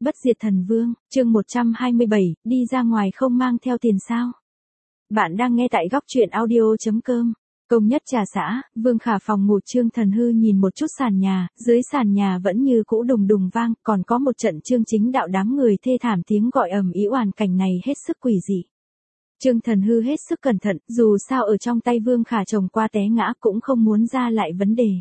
Bất diệt thần vương, chương 127, đi ra ngoài không mang theo tiền sao? Bạn đang nghe tại góc truyện audio.com. Công nhất trà xã, Vương Khả phòng ngủ Trương Thần Hư nhìn một chút sàn nhà, dưới sàn nhà vẫn như cũ đùng đùng vang, còn có một trận Trương Chính Đạo đám người thê thảm tiếng gọi ầm ĩ oàn cảnh này hết sức quỷ dị. Trương Thần Hư hết sức cẩn thận, dù sao ở trong tay Vương Khả chồng qua té ngã cũng không muốn ra lại vấn đề.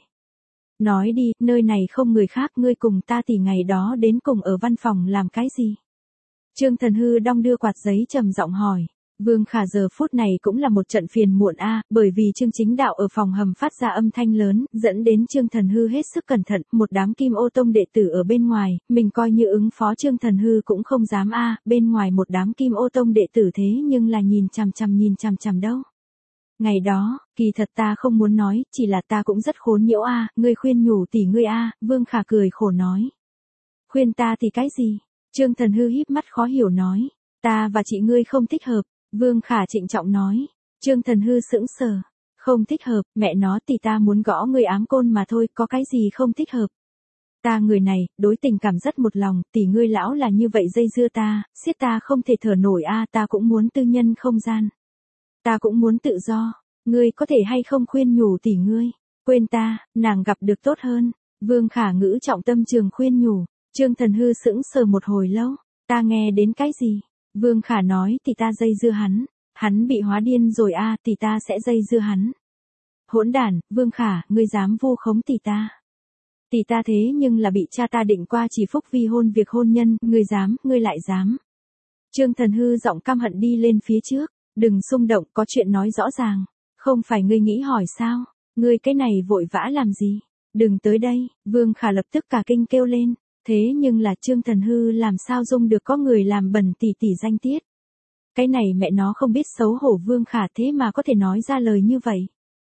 Nói đi, nơi này không người khác, ngươi cùng ta thì ngày đó đến cùng ở văn phòng làm cái gì? Trương Thần Hư đong đưa quạt giấy trầm giọng hỏi. Vương Khả giờ phút này cũng là một trận phiền muộn bởi vì Trương Chính Đạo ở phòng hầm phát ra âm thanh lớn, dẫn đến Trương Thần Hư hết sức cẩn thận, một đám Kim Ô Tông đệ tử ở bên ngoài, mình coi như ứng phó Trương Thần Hư cũng không dám bên ngoài một đám Kim Ô Tông đệ tử thế nhưng là nhìn chằm chằm đâu. Ngày đó, kỳ thật ta không muốn nói, chỉ là ta cũng rất khốn nhiễu ngươi khuyên nhủ tỷ ngươi Vương Khả cười khổ nói. Khuyên ta thì cái gì? Trương Thần Hư híp mắt khó hiểu nói, ta và chị ngươi không thích hợp, Vương Khả trịnh trọng nói. Trương Thần Hư sững sờ, không thích hợp, mẹ nó thì ta muốn gõ ngươi ám côn mà thôi, có cái gì không thích hợp. Ta người này, đối tình cảm rất một lòng, tỷ ngươi lão là như vậy dây dưa ta, siết ta không thể thở nổi ta cũng muốn tư nhân không gian. Ta cũng muốn tự do, ngươi có thể hay không khuyên nhủ tỷ ngươi, quên ta, nàng gặp được tốt hơn. Vương Khả ngữ trọng tâm trường khuyên nhủ. Trương Thần Hư sững sờ một hồi lâu, ta nghe đến cái gì? Vương Khả nói thì ta dây dưa hắn bị hóa điên rồi thì ta sẽ dây dưa hắn. Hỗn đản, Vương Khả, ngươi dám vu khống tỷ ta. Tỷ ta thế nhưng là bị cha ta định qua chỉ phúc vi hôn việc hôn nhân, ngươi lại dám. Trương Thần Hư giọng căm hận đi lên phía trước. Đừng xung động, có chuyện nói rõ ràng. Không phải ngươi nghĩ hỏi sao? Ngươi cái này vội vã làm gì? Đừng tới đây, Vương Khả lập tức cả kinh kêu lên. Thế nhưng là Trương Thần Hư làm sao dung được có người làm bẩn tỷ tỷ danh tiết? Cái này mẹ nó không biết xấu hổ Vương Khả thế mà có thể nói ra lời như vậy.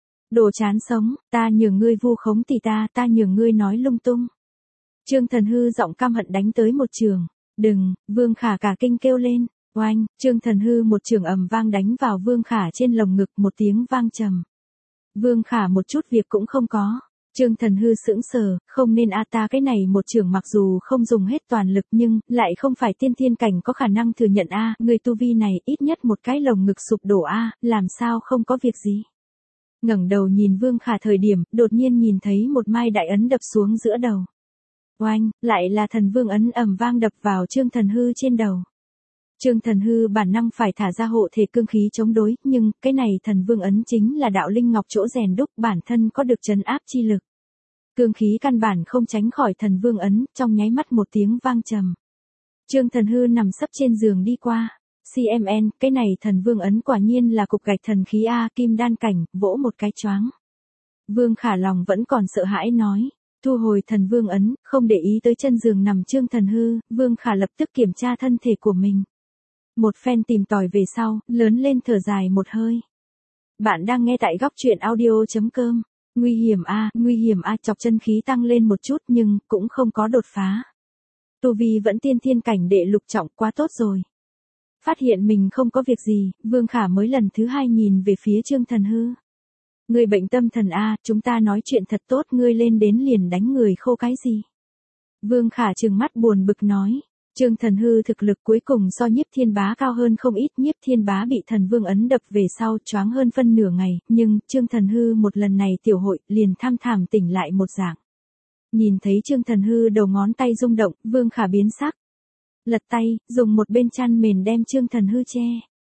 Đồ chán sống, ta nhường ngươi vu khống tỷ ta nhường ngươi nói lung tung. Trương Thần Hư giọng căm hận đánh tới một trường. Đừng, Vương Khả cả kinh kêu lên. Oanh, Trương Thần Hư một trường ầm vang đánh vào Vương Khả trên lồng ngực, một tiếng vang trầm. Vương Khả một chút việc cũng không có. Trương Thần Hư sững sờ, không nên ta cái này một trường mặc dù không dùng hết toàn lực nhưng lại không phải tiên thiên cảnh có khả năng thừa nhận người tu vi này ít nhất một cái lồng ngực sụp đổ làm sao không có việc gì. Ngẩng đầu nhìn Vương Khả thời điểm, đột nhiên nhìn thấy một mai đại ấn đập xuống giữa đầu. Oanh, lại là thần vương ấn ầm vang đập vào Trương Thần Hư trên đầu. Trương Thần Hư bản năng phải thả ra hộ thể cương khí chống đối, nhưng cái này thần vương ấn chính là đạo linh ngọc chỗ rèn đúc, bản thân có được trấn áp chi lực. Cương khí căn bản không tránh khỏi thần vương ấn, trong nháy mắt một tiếng vang trầm. Trương Thần Hư nằm sấp trên giường đi qua. CMN, cái này thần vương ấn quả nhiên là cục gạch thần khí kim đan cảnh, vỗ một cái choáng. Vương Khả lòng vẫn còn sợ hãi nói. Thu hồi thần vương ấn, không để ý tới chân giường nằm Trương Thần Hư, Vương Khả lập tức kiểm tra thân thể của mình. Một phen tìm tòi về sau, lớn lên thở dài một hơi. Bạn đang nghe tại góc truyện audio.com. Nguy hiểm chọc chân khí tăng lên một chút nhưng cũng không có đột phá. Tu vi vẫn tiên thiên cảnh đệ lục trọng, quá tốt rồi. Phát hiện mình không có việc gì, Vương Khả mới lần thứ hai nhìn về phía Trương Thần Hư. Ngươi bệnh tâm thần chúng ta nói chuyện thật tốt, ngươi lên đến liền đánh người khô cái gì? Vương Khả trừng mắt buồn bực nói. Trương Thần Hư thực lực cuối cùng so Nhiếp Thiên Bá cao hơn không ít, Nhiếp Thiên Bá bị thần vương ấn đập về sau choáng hơn phân nửa ngày, nhưng Trương Thần Hư một lần này tiểu hội liền tham thảm tỉnh lại một dạng. Nhìn thấy Trương Thần Hư đầu ngón tay rung động, Vương Khả biến sắc. Lật tay, dùng một bên chăn mền đem Trương Thần Hư che.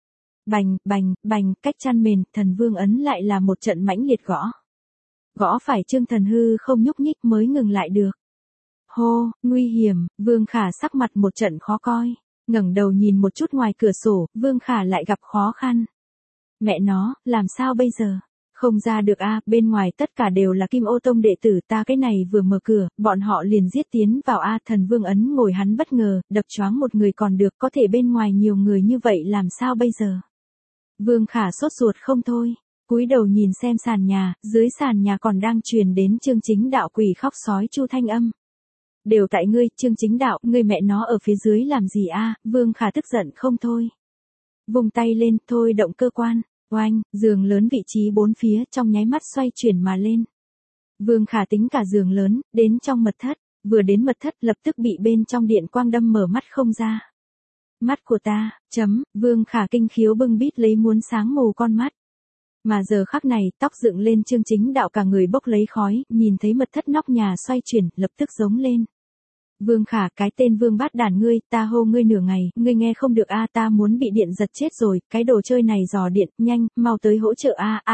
Bành, cách chăn mền, thần vương ấn lại là một trận mãnh liệt gõ. Gõ phải Trương Thần Hư không nhúc nhích mới ngừng lại được. Hô, nguy hiểm, Vương Khả sắc mặt một trận khó coi. Ngẩng đầu nhìn một chút ngoài cửa sổ, Vương Khả lại gặp khó khăn. Mẹ nó, làm sao bây giờ? Không ra được bên ngoài tất cả đều là Kim Ô Tông đệ tử, ta cái này vừa mở cửa, bọn họ liền giết tiến vào thần vương ấn ngồi hắn bất ngờ, đập choáng một người còn được, có thể bên ngoài nhiều người như vậy làm sao bây giờ? Vương Khả sốt ruột không thôi, cúi đầu nhìn xem sàn nhà, dưới sàn nhà còn đang truyền đến Trương Chính Đạo quỷ khóc sói chu thanh âm. Đều tại ngươi, Trương Chính Đạo, ngươi mẹ nó ở phía dưới làm gì Vương Khả tức giận không thôi. Vùng tay lên, thôi động cơ quan, oanh, giường lớn vị trí bốn phía trong nháy mắt xoay chuyển mà lên. Vương Khả tính cả giường lớn, đến trong mật thất, vừa đến mật thất lập tức bị bên trong điện quang đâm mở mắt không ra. Mắt của ta, Vương Khả kinh khiếu bưng bít lấy muốn sáng mù con mắt. Mà giờ khắc này, tóc dựng lên Chương Chính Đạo cả người bốc lấy khói, nhìn thấy mật thất nóc nhà xoay chuyển, lập tức giống lên. Vương Khả, cái tên Vương bát đàn ngươi, ta hô ngươi nửa ngày, ngươi nghe không được a, ta muốn bị điện giật chết rồi, cái đồ chơi này dò điện, nhanh, mau tới hỗ trợ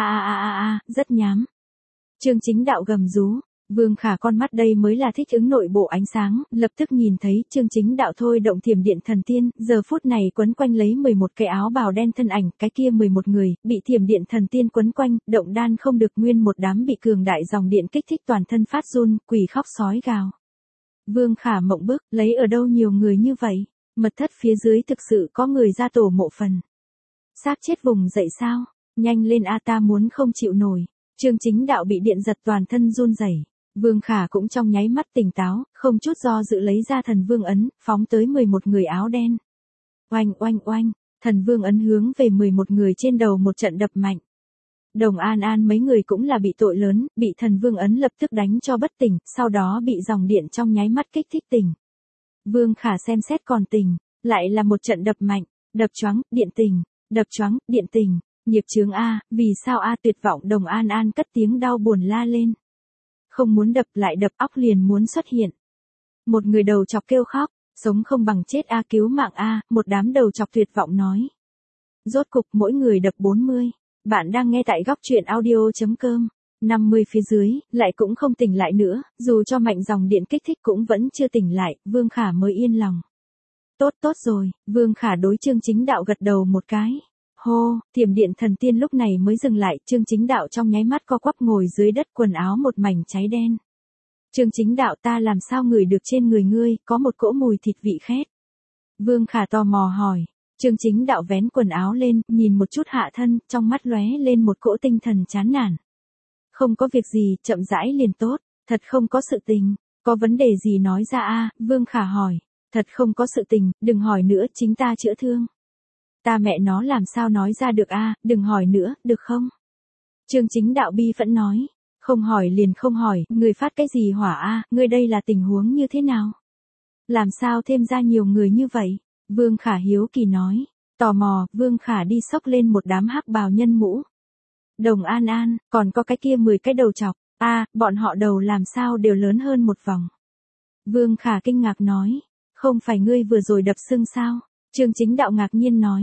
a, rất nhám. Chương Chính Đạo gầm rú. Vương Khả con mắt đây mới là thích ứng nội bộ ánh sáng, lập tức nhìn thấy Chương Chính Đạo thôi động thiểm điện thần tiên, giờ phút này quấn quanh lấy 11 cái áo bào đen thân ảnh, cái kia 11 người, bị thiểm điện thần tiên quấn quanh, động đan không được, nguyên một đám bị cường đại dòng điện kích thích toàn thân phát run, quỷ khóc sói gào. Vương Khả mộng bức, lấy ở đâu nhiều người như vậy, mật thất phía dưới thực sự có người ra tổ mộ phần. Xác chết vùng dậy sao, nhanh lên a, ta muốn không chịu nổi. Chương Chính Đạo bị điện giật toàn thân run rẩy. Vương Khả cũng trong nháy mắt tỉnh táo, không chút do dự lấy ra thần vương ấn, phóng tới 11 người áo đen. Oanh oanh oanh, thần vương ấn hướng về 11 người trên đầu một trận đập mạnh. Đồng An An mấy người cũng là bị tội lớn, bị thần vương ấn lập tức đánh cho bất tỉnh, sau đó bị dòng điện trong nháy mắt kích thích tỉnh. Vương Khả xem xét còn tỉnh, lại là một trận đập mạnh, đập choáng, điện tỉnh, đập choáng, điện tỉnh, nghiệp chướng a, vì sao a, tuyệt vọng. Đồng An An cất tiếng đau buồn la lên. Không muốn đập lại đập, óc liền muốn xuất hiện. Một người đầu chọc kêu khóc, sống không bằng chết a, cứu mạng a, một đám đầu chọc tuyệt vọng nói. Rốt cục mỗi người đập 40. Bạn đang nghe tại góc truyện audio.com. 50 phía dưới, lại cũng không tỉnh lại nữa, dù cho mạnh dòng điện kích thích cũng vẫn chưa tỉnh lại, Vương Khả mới yên lòng. Tốt tốt rồi, Vương Khả đối Chương Chính Đạo gật đầu một cái. Hô, thiểm điện thần tiên lúc này mới dừng lại, Chương Chính Đạo trong nháy mắt co quắp ngồi dưới đất, quần áo một mảnh cháy đen. Chương Chính Đạo, ta làm sao ngửi được trên người ngươi, có một cỗ mùi thịt vị khét. Vương Khả tò mò hỏi. Chương Chính Đạo vén quần áo lên, nhìn một chút hạ thân, trong mắt lóe lên một cỗ tinh thần chán nản. Không có việc gì, chậm rãi liền tốt, thật không có sự tình, có vấn đề gì nói ra a, Vương Khả hỏi. Thật không có sự tình, đừng hỏi nữa, chính ta chữa thương. Ta mẹ nó làm sao nói ra được a, đừng hỏi nữa, được không? Chương Chính Đạo bi phẫn nói. Không hỏi liền không hỏi, người phát cái gì hỏa a, ngươi đây là tình huống như thế nào? Làm sao thêm ra nhiều người như vậy? Vương Khả hiếu kỳ nói. Tò mò, Vương Khả đi xốc lên một đám hắc bào nhân mũ. Đồng An An, còn có cái kia 10 cái đầu chọc, bọn họ đầu làm sao đều lớn hơn một vòng. Vương Khả kinh ngạc nói. Không phải ngươi vừa rồi đập xương sao? Chương Chính Đạo ngạc nhiên nói.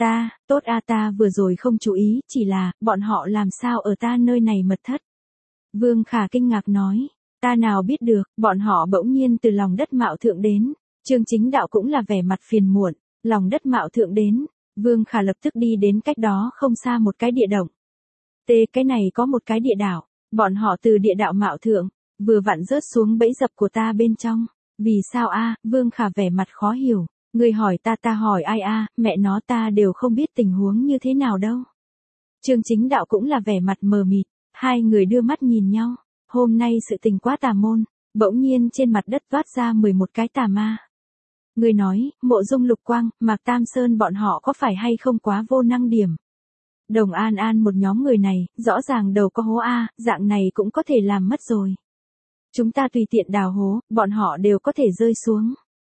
Tốt ta vừa rồi không chú ý, chỉ là, bọn họ làm sao ở ta nơi này mật thất. Vương Khả kinh ngạc nói. Ta nào biết được, bọn họ bỗng nhiên từ lòng đất mạo thượng đến. Chương Chính Đạo cũng là vẻ mặt phiền muộn, lòng đất mạo thượng đến. Vương Khả lập tức đi đến cách đó không xa một cái địa động. Cái này có một cái địa đảo, bọn họ từ địa đạo mạo thượng, vừa vặn rớt xuống bẫy dập của ta bên trong. Vì sao a? Vương Khả vẻ mặt khó hiểu. Người hỏi ta hỏi ai a, mẹ nó ta đều không biết tình huống như thế nào đâu. Chương Chính Đạo cũng là vẻ mặt mờ mịt, hai người đưa mắt nhìn nhau. Hôm nay sự tình quá tà môn, bỗng nhiên trên mặt đất toát ra 11 cái tà ma. Người nói, Mộ Dung Lục Quang, Mạc Tam Sơn bọn họ có phải hay không quá vô năng điểm? Đồng An An một nhóm người này, rõ ràng đầu có hố a, dạng này cũng có thể làm mất rồi. Chúng ta tùy tiện đào hố, bọn họ đều có thể rơi xuống.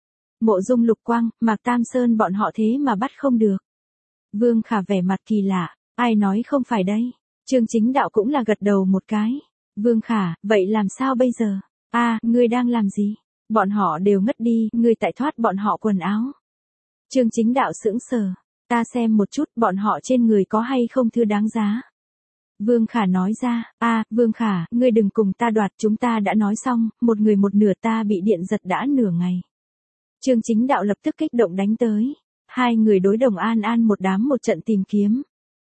Mộ Dung Lục Quang, Mạc Tam Sơn bọn họ thế mà bắt không được. Vương Khả vẻ mặt kỳ lạ, ai nói không phải đây? Chương Chính Đạo cũng là gật đầu một cái. Vương Khả, vậy làm sao bây giờ? Ngươi đang làm gì? Bọn họ đều ngất đi, ngươi tại thoát bọn họ quần áo. Chương Chính Đạo sững sờ. Ta xem một chút bọn họ trên người có hay không thứ đáng giá. Vương Khả nói ra, Vương Khả, ngươi đừng cùng ta đoạt, chúng ta đã nói xong, một người một nửa, ta bị điện giật đã nửa ngày. Chương Chính Đạo lập tức kích động đánh tới. Hai người đối Đồng An An một đám một trận tìm kiếm.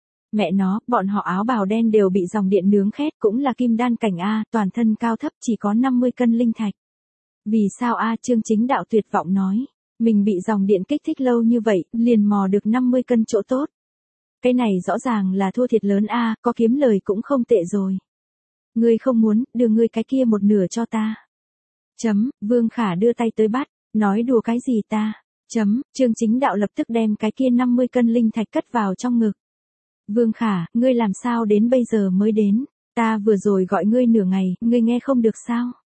Mẹ nó, bọn họ áo bào đen đều bị dòng điện nướng khét, cũng là kim đan cảnh a, toàn thân cao thấp chỉ có 50 cân linh thạch. Vì sao Chương Chính Đạo tuyệt vọng nói. Mình bị dòng điện kích thích lâu như vậy, liền mò được 50 cân chỗ tốt. Cái này rõ ràng là thua thiệt lớn có kiếm lời cũng không tệ rồi. Ngươi không muốn, đưa ngươi cái kia một nửa cho ta. Vương Khả đưa tay tới bắt, nói đùa cái gì ta. Chương Chính Đạo lập tức đem cái kia 50 cân linh thạch cất vào trong ngực. Vương Khả, ngươi làm sao đến bây giờ mới đến? Ta vừa rồi gọi ngươi nửa ngày, ngươi nghe không được sao?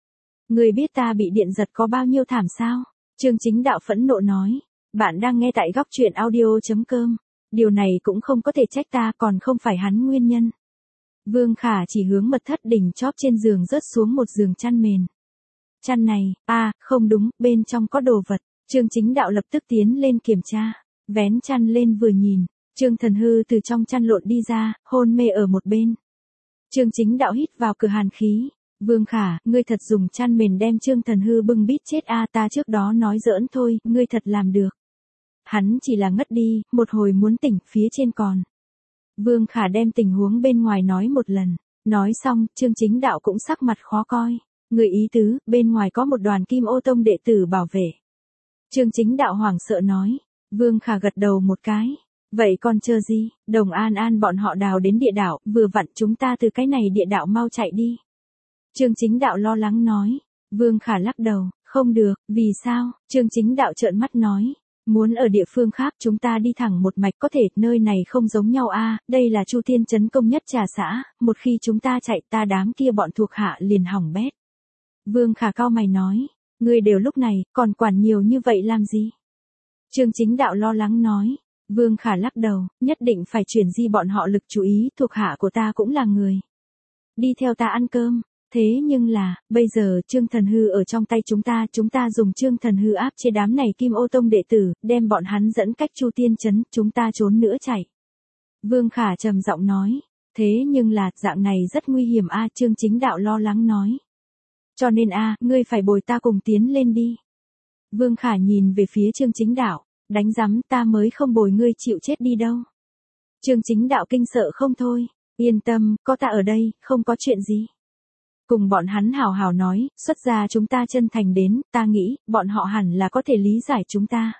Ngươi biết ta bị điện giật có bao nhiêu thảm sao? Trương Chính Đạo phẫn nộ nói. Bạn đang nghe tại góc truyện audio.com. Điều này cũng không có thể trách ta, còn không phải hắn nguyên nhân. Vương Khả chỉ hướng mật thất đỉnh chóp trên giường rớt xuống một giường chăn mền. Chăn này, không đúng, bên trong có đồ vật. Trương Chính Đạo lập tức tiến lên kiểm tra. Vén chăn lên vừa nhìn, Trương Thần Hư từ trong chăn lộn đi ra, hôn mê ở một bên. Trương Chính Đạo hít vào cửa hàn khí. Vương Khả, ngươi thật dùng chăn mền đem Trương Thần Hư bưng bít chết ta trước đó nói giỡn thôi, ngươi thật làm được. Hắn chỉ là ngất đi, một hồi muốn tỉnh, phía trên còn. Vương Khả đem tình huống bên ngoài nói một lần. Nói xong, Trương Chính Đạo cũng sắc mặt khó coi. Người ý tứ, bên ngoài có một đoàn Kim Ô Tông đệ tử bảo vệ. Trương Chính Đạo hoảng sợ nói. Vương Khả gật đầu một cái. Vậy còn chờ gì, Đồng An bọn họ đào đến địa đạo, vừa vặn chúng ta từ cái này địa đạo mau chạy đi. Trương Chính Đạo lo lắng nói. Vương Khả lắc đầu, không được, vì sao? Trương Chính Đạo trợn mắt nói. Muốn ở địa phương khác chúng ta đi thẳng một mạch có thể, nơi này không giống nhau đây là Chu Thiên trấn công nhất Trà xã, một khi chúng ta chạy ta đám kia bọn thuộc hạ liền hỏng bét. Vương Khả cau mày nói. Ngươi đều lúc này, còn quản nhiều như vậy làm gì? Trương Chính Đạo lo lắng nói. Vương Khả lắc đầu, nhất định phải chuyển di bọn họ lực chú ý, thuộc hạ của ta cũng là người. Đi theo ta ăn cơm. Thế nhưng là, bây giờ Trương Thần Hư ở trong tay chúng ta dùng Trương Thần Hư áp chế đám này Kim Ô Tông đệ tử, đem bọn hắn dẫn cách Chu Tiên trấn, chúng ta trốn nữa chạy. Vương Khả trầm giọng nói. Thế nhưng là, dạng này rất nguy hiểm Trương Chính Đạo lo lắng nói. Cho nên ngươi phải bồi ta cùng tiến lên đi. Vương Khả nhìn về phía Trương Chính Đạo. Đánh rắm, ta mới không bồi ngươi chịu chết đi đâu. Trương Chính Đạo kinh sợ không thôi. Yên tâm, có ta ở đây, không có chuyện gì. Cùng bọn hắn hào hào nói, xuất ra chúng ta chân thành đến, ta nghĩ, bọn họ hẳn là có thể lý giải chúng ta.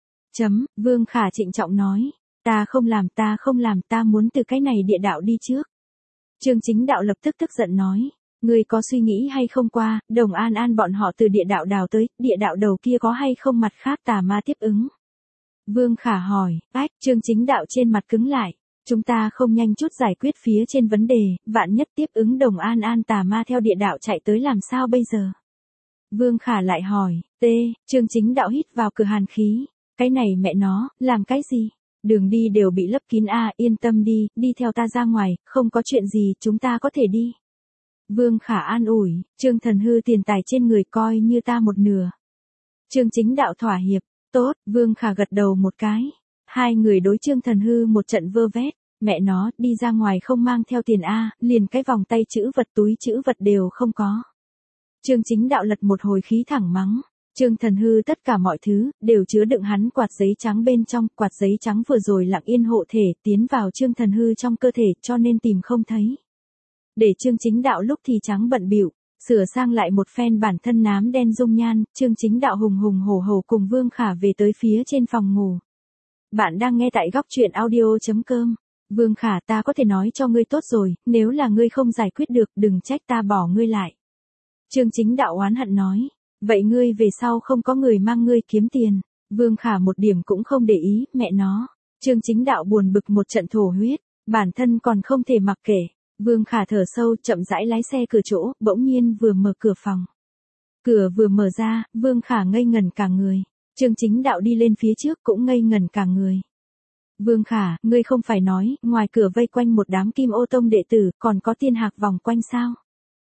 Vương Khả trịnh trọng nói. Ta không làm, ta muốn từ cái này địa đạo đi trước. Trương Chính Đạo lập tức tức giận nói. Ngươi có suy nghĩ hay không qua, Đồng An bọn họ từ địa đạo đào tới, địa đạo đầu kia có hay không mặt khác tà ma tiếp ứng? Vương Khả hỏi. Trương Chính Đạo trên mặt cứng lại. Chúng ta không nhanh chút giải quyết phía trên vấn đề, vạn nhất tiếp ứng Đồng An tà ma theo địa đạo chạy tới làm sao bây giờ? Vương Khả lại hỏi. Trương Chính Đạo hít vào cửa hàn khí. Cái này mẹ nó, làm cái gì? Đường đi đều bị lấp kín yên tâm đi theo ta ra ngoài, không có chuyện gì, chúng ta có thể đi. Vương Khả an ủi, Trương Thần Hư tiền tài trên người coi như ta một nửa. Trương Chính Đạo thỏa hiệp. Tốt, Vương Khả gật đầu một cái. Hai người đối Trương Thần Hư một trận vơ vét. Mẹ nó, đi ra ngoài không mang theo tiền liền cái vòng tay trữ vật túi trữ vật đều không có. Trương Chính Đạo lật một hồi khí thẳng mắng. Trương Thần Hư tất cả mọi thứ, đều chứa đựng hắn quạt giấy trắng bên trong, quạt giấy trắng vừa rồi lặng yên hộ thể, tiến vào Trương Thần Hư trong cơ thể, cho nên tìm không thấy. Để Trương Chính Đạo lúc thì trắng bận bịu, sửa sang lại một phen bản thân nám đen dung nhan, Trương Chính Đạo hùng hùng hổ hổ cùng Vương Khả về tới phía trên phòng ngủ. Bạn đang nghe tại góc truyện audio.com. Vương Khả, ta có thể nói cho ngươi tốt rồi, nếu là ngươi không giải quyết được, đừng trách ta bỏ ngươi lại. Trương Chính Đạo oán hận nói. Vậy ngươi về sau không có người mang ngươi kiếm tiền. Vương Khả một điểm cũng không để ý, mẹ nó. Trương Chính Đạo buồn bực một trận thổ huyết, bản thân còn không thể mặc kệ. Vương Khả thở sâu, chậm rãi lái xe cửa chỗ, bỗng nhiên vừa mở cửa phòng. Cửa vừa mở ra, Vương Khả ngây ngẩn cả người. Trương Chính Đạo đi lên phía trước cũng ngây ngẩn cả người. Vương Khả, ngươi không phải nói, ngoài cửa vây quanh một đám Kim Ô Tông đệ tử, còn có tiên hạc vòng quanh sao?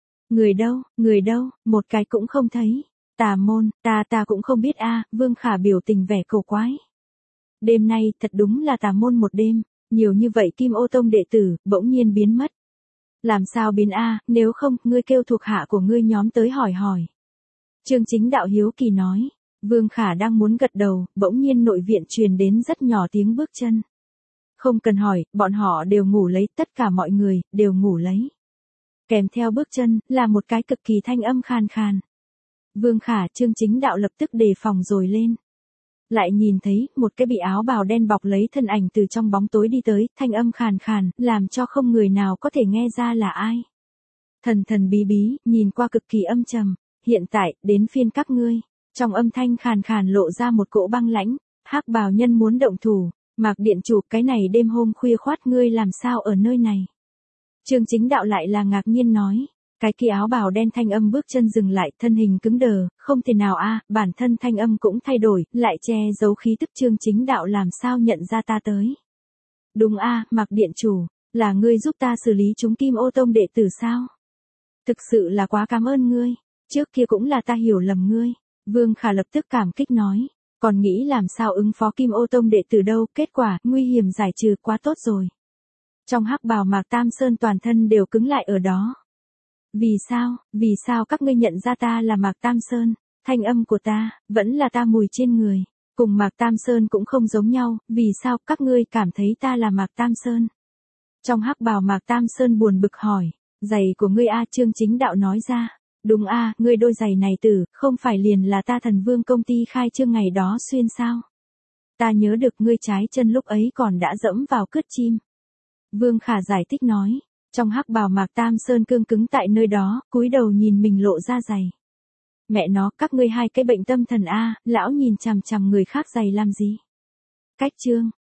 Người đâu, một cái cũng không thấy. Tà môn, ta cũng không biết Vương Khả biểu tình vẻ cổ quái. Đêm nay, thật đúng là tà môn một đêm, nhiều như vậy Kim Ô Tông đệ tử, bỗng nhiên biến mất. Làm sao biến nếu không, ngươi kêu thuộc hạ của ngươi nhóm tới hỏi. Trương Chính Đạo hiếu kỳ nói. Vương Khả đang muốn gật đầu, bỗng nhiên nội viện truyền đến rất nhỏ tiếng bước chân. Không cần hỏi, bọn họ đều ngủ lấy, tất cả mọi người, đều ngủ lấy. Kèm theo bước chân, là một cái cực kỳ thanh âm khàn khàn. Vương Khả, Trương Chính Đạo lập tức đề phòng rồi lên. Lại nhìn thấy, một cái bị áo bào đen bọc lấy thân ảnh từ trong bóng tối đi tới, thanh âm khàn khàn, làm cho không người nào có thể nghe ra là ai. Thần bí bí, nhìn qua cực kỳ âm trầm, hiện tại, đến phiên các ngươi. Trong âm thanh khàn khàn lộ ra một cỗ băng lãnh, hắc bào nhân muốn động thủ, Mạc điện chủ, cái này đêm hôm khuya khoát ngươi làm sao ở nơi này? Trương Chính Đạo lại là ngạc nhiên nói, Cái kia áo bào đen Thanh Âm bước chân dừng lại, thân hình cứng đờ, không thể nào a, bản thân Thanh Âm cũng thay đổi, lại che giấu khí tức Trương Chính Đạo làm sao nhận ra ta tới. Đúng a, Mạc điện chủ, là ngươi giúp ta xử lý chúng Kim Ô Tông đệ tử sao? Thực sự là quá cảm ơn ngươi, trước kia cũng là ta hiểu lầm ngươi. Vương Khả lập tức cảm kích nói, còn nghĩ làm sao ứng phó Kim Ô Tông đệ tử đâu, kết quả, nguy hiểm giải trừ quá tốt rồi. Trong hắc bào Mạc Tam Sơn toàn thân đều cứng lại ở đó. Vì sao các ngươi nhận ra ta là Mạc Tam Sơn, thanh âm của ta, vẫn là ta mùi trên người, cùng Mạc Tam Sơn cũng không giống nhau, vì sao các ngươi cảm thấy ta là Mạc Tam Sơn? Trong hắc bào Mạc Tam Sơn buồn bực hỏi, giày của ngươi a, Trương Chính Đạo nói ra, đúng a, ngươi đôi giày này tử, không phải liền là ta Thần Vương công ty khai trương ngày đó xuyên sao? Ta nhớ được ngươi trái chân lúc ấy còn đã dẫm vào cướt chim. Vương Khả giải thích nói, trong hắc bào Mạc Tam Sơn cương cứng tại nơi đó, cúi đầu nhìn mình lộ ra giày. Mẹ nó, các ngươi hai cái bệnh tâm thần a, lão nhìn chằm chằm người khác giày làm gì? Cách chương